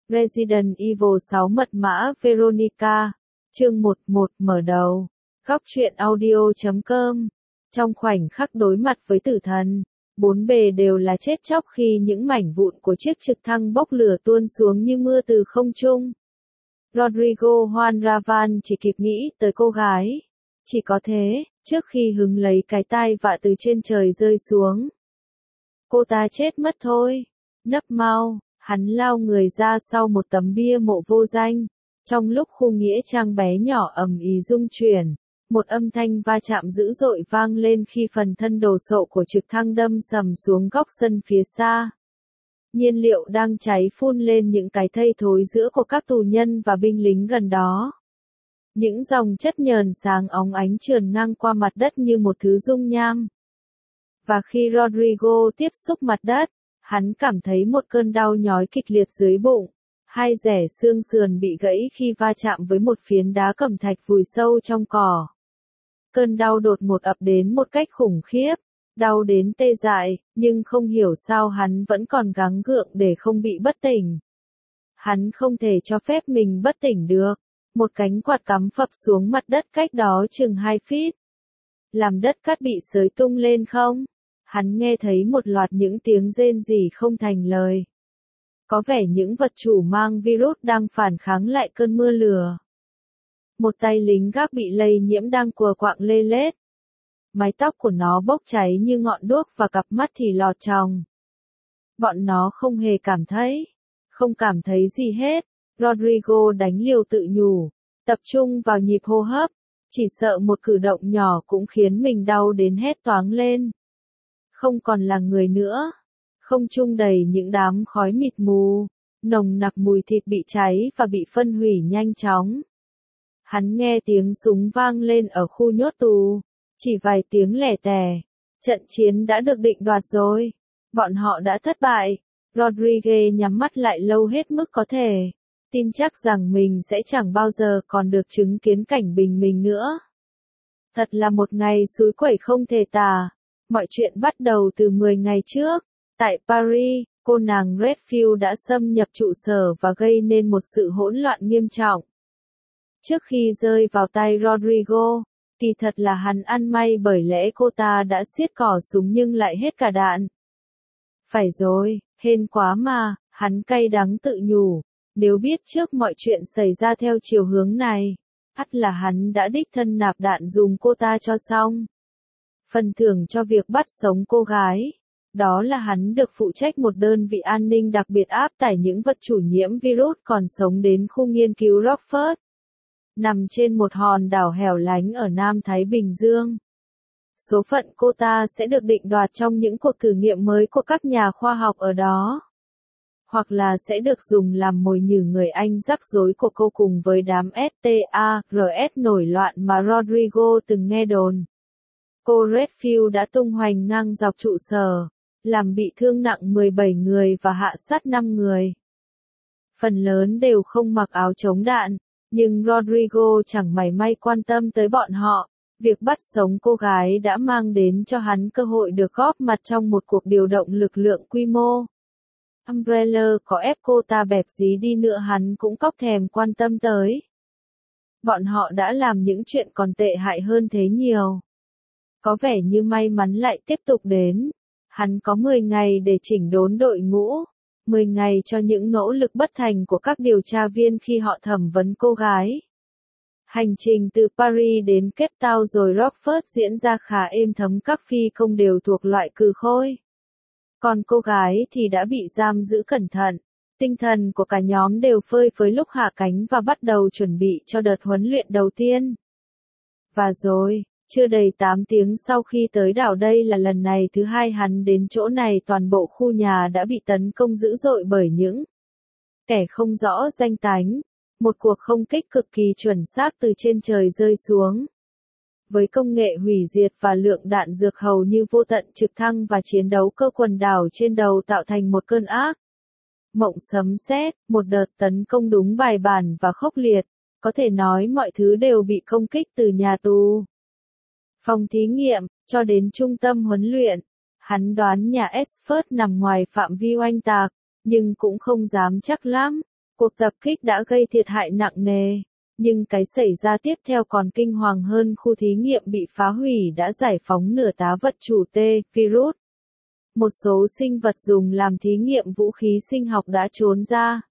Resident Evil 6 mật mã Veronica, chương 11 mở đầu. Góc truyện audio.com. Trong khoảnh khắc đối mặt với tử thần, bốn bề đều là chết chóc khi những mảnh vụn của chiếc trực thăng bốc lửa tuôn xuống như mưa từ không trung. Rodrigo Juan Ravan chỉ kịp nghĩ tới cô gái. Chỉ có thế, trước khi hứng lấy cái tai vạ từ trên trời rơi xuống. Cô ta chết mất thôi. Nấp mau. Hắn lao người ra sau một tấm bia mộ vô danh. Trong lúc khu nghĩa trang bé nhỏ ầm ĩ rung chuyển, một âm thanh va chạm dữ dội vang lên khi phần thân đồ sộ của trực thăng đâm sầm xuống góc sân phía xa. Nhiên liệu đang cháy phun lên những cái thây thối giữa của các tù nhân và binh lính gần đó. Những dòng chất nhờn sáng óng ánh trườn ngang qua mặt đất như một thứ dung nham. Và khi Rodrigo tiếp xúc mặt đất, hắn cảm thấy một cơn đau nhói kịch liệt dưới bụng, hai rẻ xương sườn bị gãy khi va chạm với một phiến đá cẩm thạch vùi sâu trong cỏ. Cơn đau đột ngột ập đến một cách khủng khiếp, đau đến tê dại, nhưng không hiểu sao hắn vẫn còn gắng gượng để không bị bất tỉnh. Hắn không thể cho phép mình bất tỉnh được. Một cánh quạt cắm phập xuống mặt đất cách đó chừng 2 feet. Làm đất cát bị xới tung lên không? Hắn nghe thấy một loạt những tiếng rên rỉ không thành lời. Có vẻ những vật chủ mang virus đang phản kháng lại cơn mưa lửa. Một tay lính gác bị lây nhiễm đang cùa quạng lê lết. Mái tóc của nó bốc cháy như ngọn đuốc và cặp mắt thì lọt tròng. Bọn nó không hề không cảm thấy gì hết. Rodrigo đánh liều tự nhủ, tập trung vào nhịp hô hấp, chỉ sợ một cử động nhỏ cũng khiến mình đau đến hét toáng lên. Không còn là người nữa. Không trung đầy những đám khói mịt mù, nồng nặc mùi thịt bị cháy và bị phân hủy nhanh chóng. Hắn nghe tiếng súng vang lên ở khu nhốt tù, chỉ vài tiếng lẻ tẻ. Trận chiến đã được định đoạt rồi. Bọn họ đã thất bại. Rodriguez nhắm mắt lại lâu hết mức có thể. Tin chắc rằng mình sẽ chẳng bao giờ còn được chứng kiến cảnh bình minh nữa. Thật là một ngày xúi quẩy không thể tả. Mọi chuyện bắt đầu từ 10 ngày trước. Tại Paris, cô nàng Redfield đã xâm nhập trụ sở và gây nên một sự hỗn loạn nghiêm trọng. Trước khi rơi vào tay Rodrigo, kỳ thật là hắn ăn may bởi lẽ cô ta đã siết cò súng nhưng lại hết cả đạn. Phải rồi, hên quá mà, hắn cay đắng tự nhủ. Nếu biết trước mọi chuyện xảy ra theo chiều hướng này, ắt là hắn đã đích thân nạp đạn dùng cô ta cho xong. Phần thưởng cho việc bắt sống cô gái, đó là hắn được phụ trách một đơn vị an ninh đặc biệt áp tải những vật chủ nhiễm virus còn sống đến khu nghiên cứu Rockford, nằm trên một hòn đảo hẻo lánh ở Nam Thái Bình Dương. Số phận cô ta sẽ được định đoạt trong những cuộc thử nghiệm mới của các nhà khoa học ở đó. Hoặc là sẽ được dùng làm mồi nhử người Anh rắc rối của cô cùng với đám STARS nổi loạn mà Rodrigo từng nghe đồn. Cô Redfield đã tung hoành ngang dọc trụ sở, làm bị thương nặng 17 người và hạ sát 5 người. Phần lớn đều không mặc áo chống đạn, nhưng Rodrigo chẳng mảy may quan tâm tới bọn họ. Việc bắt sống cô gái đã mang đến cho hắn cơ hội được góp mặt trong một cuộc điều động lực lượng quy mô. Umbrella có ép cô ta bẹp dí đi nữa hắn cũng cóc thèm quan tâm tới. Bọn họ đã làm những chuyện còn tệ hại hơn thế nhiều. Có vẻ như may mắn lại tiếp tục đến. Hắn có 10 ngày để chỉnh đốn đội ngũ. 10 ngày cho những nỗ lực bất thành của các điều tra viên khi họ thẩm vấn cô gái. Hành trình từ Paris đến Cape Town rồi Rockford diễn ra khá êm thấm, các phi công đều thuộc loại cừ khôi. Còn cô gái thì đã bị giam giữ cẩn thận. Tinh thần của cả nhóm đều phơi phới lúc hạ cánh và bắt đầu chuẩn bị cho đợt huấn luyện đầu tiên. Và rồi, chưa đầy 8 tiếng sau khi tới đảo, đây là lần này thứ hai hắn đến chỗ này, toàn bộ khu nhà đã bị tấn công dữ dội bởi những kẻ không rõ danh tánh. Một cuộc không kích cực kỳ chuẩn xác từ trên trời rơi xuống. Với công nghệ hủy diệt và lượng đạn dược hầu như vô tận, trực thăng và chiến đấu cơ quần đảo trên đầu tạo thành một cơn ác mộng sấm sét, một đợt tấn công đúng bài bản và khốc liệt. Có thể nói mọi thứ đều bị công kích, từ nhà tù, phòng thí nghiệm, cho đến trung tâm huấn luyện. Hắn đoán nhà Esford nằm ngoài phạm vi oanh tạc, nhưng cũng không dám chắc lắm. Cuộc tập kích đã gây thiệt hại nặng nề, nhưng cái xảy ra tiếp theo còn kinh hoàng hơn, khu thí nghiệm bị phá hủy đã giải phóng nửa tá vật chủ T-virus. Một số sinh vật dùng làm thí nghiệm vũ khí sinh học đã trốn ra.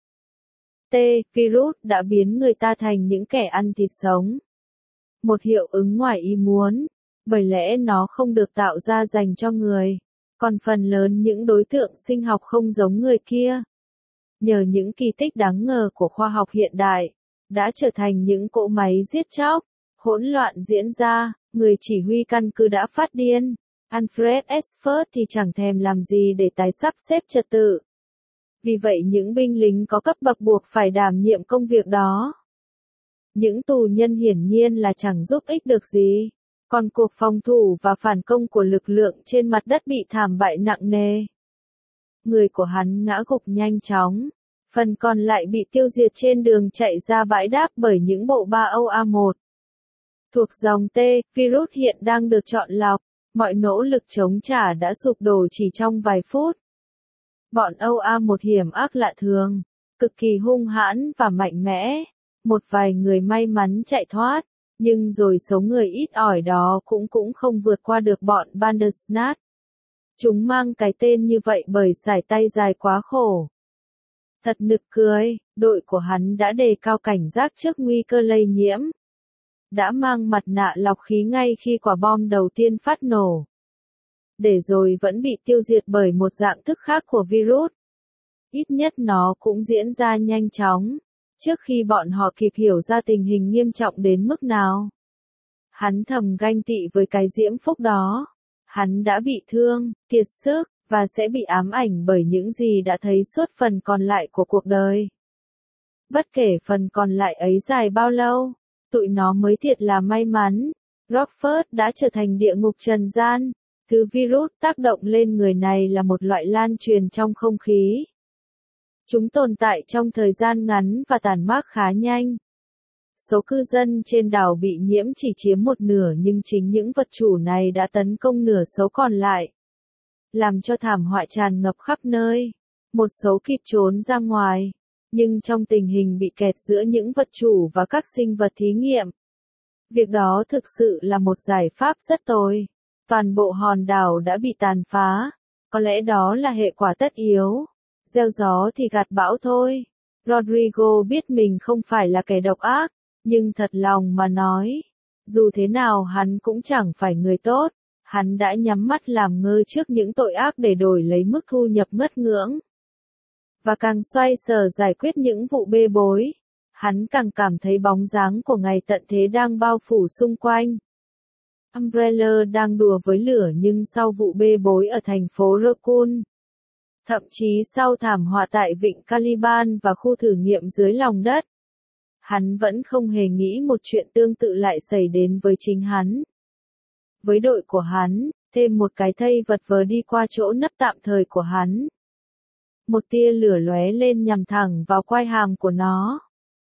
T-virus đã biến người ta thành những kẻ ăn thịt sống. Một hiệu ứng ngoài ý muốn, bởi lẽ nó không được tạo ra dành cho người, còn phần lớn những đối tượng sinh học không giống người kia. Nhờ những kỳ tích đáng ngờ của khoa học hiện đại, đã trở thành những cỗ máy giết chóc, hỗn loạn diễn ra, người chỉ huy căn cứ đã phát điên. Alfred Esford thì chẳng thèm làm gì để tái sắp xếp trật tự. Vì vậy những binh lính có cấp bậc buộc phải đảm nhiệm công việc đó. Những tù nhân hiển nhiên là chẳng giúp ích được gì, còn cuộc phòng thủ và phản công của lực lượng trên mặt đất bị thảm bại nặng nề. Người của hắn ngã gục nhanh chóng, phần còn lại bị tiêu diệt trên đường chạy ra bãi đáp bởi những bộ ba OA1. Thuộc dòng T, virus hiện đang được chọn lọc, mọi nỗ lực chống trả đã sụp đổ chỉ trong vài phút. Bọn OA1 hiểm ác lạ thường, cực kỳ hung hãn và mạnh mẽ. Một vài người may mắn chạy thoát, nhưng rồi số người ít ỏi đó cũng không vượt qua được bọn Bandersnatch. Chúng mang cái tên như vậy bởi sải tay dài quá khổ. Thật nực cười, đội của hắn đã đề cao cảnh giác trước nguy cơ lây nhiễm. Đã mang mặt nạ lọc khí ngay khi quả bom đầu tiên phát nổ. Để rồi vẫn bị tiêu diệt bởi một dạng thức khác của virus. Ít nhất nó cũng diễn ra nhanh chóng, trước khi bọn họ kịp hiểu ra tình hình nghiêm trọng đến mức nào. Hắn thầm ganh tị với cái diễm phúc đó. Hắn đã bị thương, kiệt sức, và sẽ bị ám ảnh bởi những gì đã thấy suốt phần còn lại của cuộc đời. Bất kể phần còn lại ấy dài bao lâu, tụi nó mới thiệt là may mắn. Rockford đã trở thành địa ngục trần gian. Thứ virus tác động lên người này là một loại lan truyền trong không khí. Chúng tồn tại trong thời gian ngắn và tàn mát khá nhanh. Số cư dân trên đảo bị nhiễm chỉ chiếm một nửa, nhưng chính những vật chủ này đã tấn công nửa số còn lại, làm cho thảm họa tràn ngập khắp nơi. Một số kịp trốn ra ngoài, nhưng trong tình hình bị kẹt giữa những vật chủ và các sinh vật thí nghiệm. Việc đó thực sự là một giải pháp rất tồi. Toàn bộ hòn đảo đã bị tàn phá. Có lẽ đó là hệ quả tất yếu. Gieo gió thì gặt bão thôi. Rodrigo biết mình không phải là kẻ độc ác, nhưng thật lòng mà nói, dù thế nào hắn cũng chẳng phải người tốt. Hắn đã nhắm mắt làm ngơ trước những tội ác để đổi lấy mức thu nhập ngất ngưỡng. Và càng xoay sở giải quyết những vụ bê bối, hắn càng cảm thấy bóng dáng của ngày tận thế đang bao phủ xung quanh. Umbrella đang đùa với lửa, nhưng sau vụ bê bối ở thành phố Raccoon, thậm chí sau thảm họa tại vịnh Caliban và khu thử nghiệm dưới lòng đất, hắn vẫn không hề nghĩ một chuyện tương tự lại xảy đến với chính hắn. Với đội của hắn, thêm một cái thây vật vờ đi qua chỗ nấp tạm thời của hắn. Một tia lửa lóe lên nhằm thẳng vào quai hàm của nó.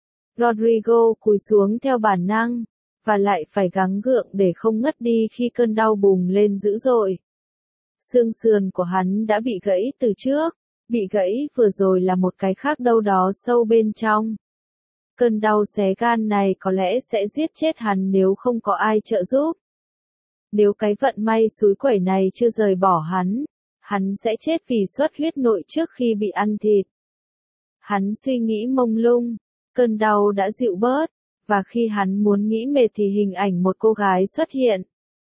Rodrigo cúi xuống theo bản năng, và lại phải gắng gượng để không ngất đi khi cơn đau bùng lên dữ dội. Xương sườn của hắn đã bị gãy từ trước, bị gãy vừa rồi là một cái khác đâu đó sâu bên trong. Cơn đau xé gan này có lẽ sẽ giết chết hắn nếu không có ai trợ giúp. Nếu cái vận may xúi quẩy này chưa rời bỏ hắn sẽ chết vì xuất huyết nội trước khi bị ăn thịt. Hắn suy nghĩ mông lung, cơn đau đã dịu bớt, và khi hắn muốn nghĩ mệt thì hình ảnh một cô gái xuất hiện.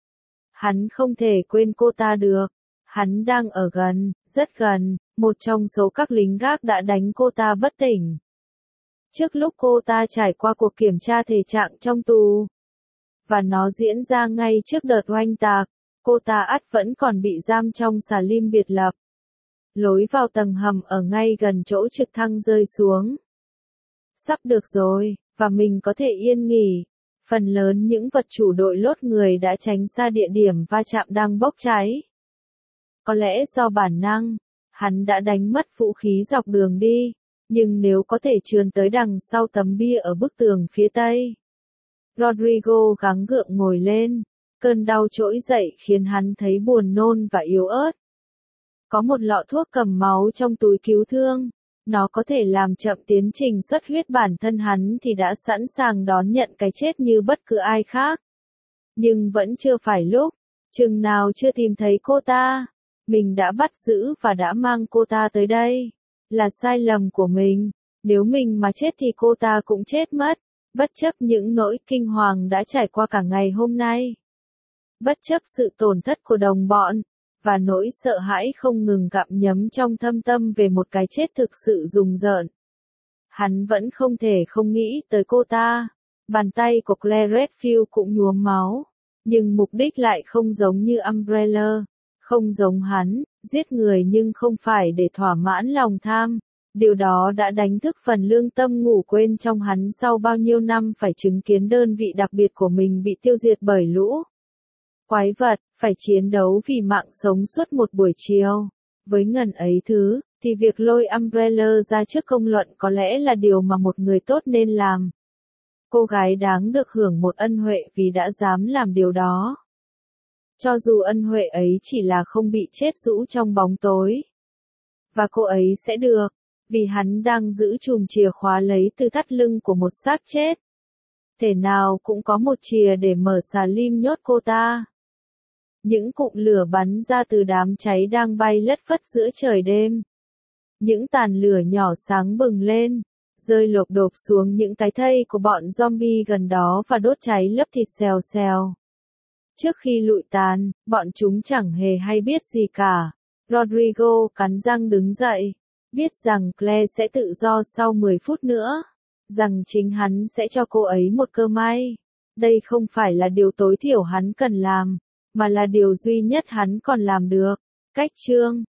Hắn không thể quên cô ta được. Hắn đang ở gần, rất gần, một trong số các lính gác đã đánh cô ta bất tỉnh. Trước lúc cô ta trải qua cuộc kiểm tra thể trạng trong tù, và nó diễn ra ngay trước đợt oanh tạc, cô ta ắt vẫn còn bị giam trong xà lim biệt lập. Lối vào tầng hầm ở ngay gần chỗ trực thăng rơi xuống. Sắp được rồi, và mình có thể yên nghỉ. Phần lớn những vật chủ đội lốt người đã tránh xa địa điểm va chạm đang bốc cháy. Có lẽ do bản năng, hắn đã đánh mất vũ khí dọc đường đi, nhưng nếu có thể trườn tới đằng sau tấm bia ở bức tường phía tây. Rodrigo gắng gượng ngồi lên, cơn đau trỗi dậy khiến hắn thấy buồn nôn và yếu ớt. Có một lọ thuốc cầm máu trong túi cứu thương, Nó có thể làm chậm tiến trình xuất huyết, bản thân hắn thì đã sẵn sàng đón nhận cái chết như bất cứ ai khác. Nhưng vẫn chưa phải lúc, chừng nào chưa tìm thấy cô ta, mình đã bắt giữ và đã mang cô ta tới đây. Là sai lầm của mình, nếu mình mà chết thì cô ta cũng chết mất, bất chấp những nỗi kinh hoàng đã trải qua cả ngày hôm nay. Bất chấp sự tổn thất của đồng bọn, và nỗi sợ hãi không ngừng gặm nhấm trong thâm tâm về một cái chết thực sự rùng rợn. Hắn vẫn không thể không nghĩ tới cô ta. Bàn tay của Claire Redfield cũng nhuốm máu, nhưng mục đích lại không giống như Umbrella, không giống hắn, giết người nhưng không phải để thỏa mãn lòng tham. Điều đó đã đánh thức phần lương tâm ngủ quên trong hắn sau bao nhiêu năm phải chứng kiến đơn vị đặc biệt của mình bị tiêu diệt bởi lũ quái vật, phải chiến đấu vì mạng sống suốt một buổi chiều. Với ngần ấy thứ, thì việc lôi Umbrella ra trước công luận có lẽ là điều mà một người tốt nên làm. Cô gái đáng được hưởng một ân huệ vì đã dám làm điều đó. Cho dù ân huệ ấy chỉ là không bị chết rũ trong bóng tối. Và cô ấy sẽ được, vì hắn đang giữ chùm chìa khóa lấy từ thắt lưng của một xác chết. Thể nào cũng có một chìa để mở xà lim nhốt cô ta. Những cụm lửa bắn ra từ đám cháy đang bay lất phất giữa trời đêm. Những tàn lửa nhỏ sáng bừng lên, rơi lộp độp xuống những cái thây của bọn zombie gần đó và đốt cháy lấp thịt xèo xèo. Trước khi lụi tàn, bọn chúng chẳng hề hay biết gì cả. Rodrigo cắn răng đứng dậy, biết rằng Claire sẽ tự do sau 10 phút nữa, rằng chính hắn sẽ cho cô ấy một cơ may. Đây không phải là điều tối thiểu hắn cần làm, mà là điều duy nhất hắn còn làm được. Cách chương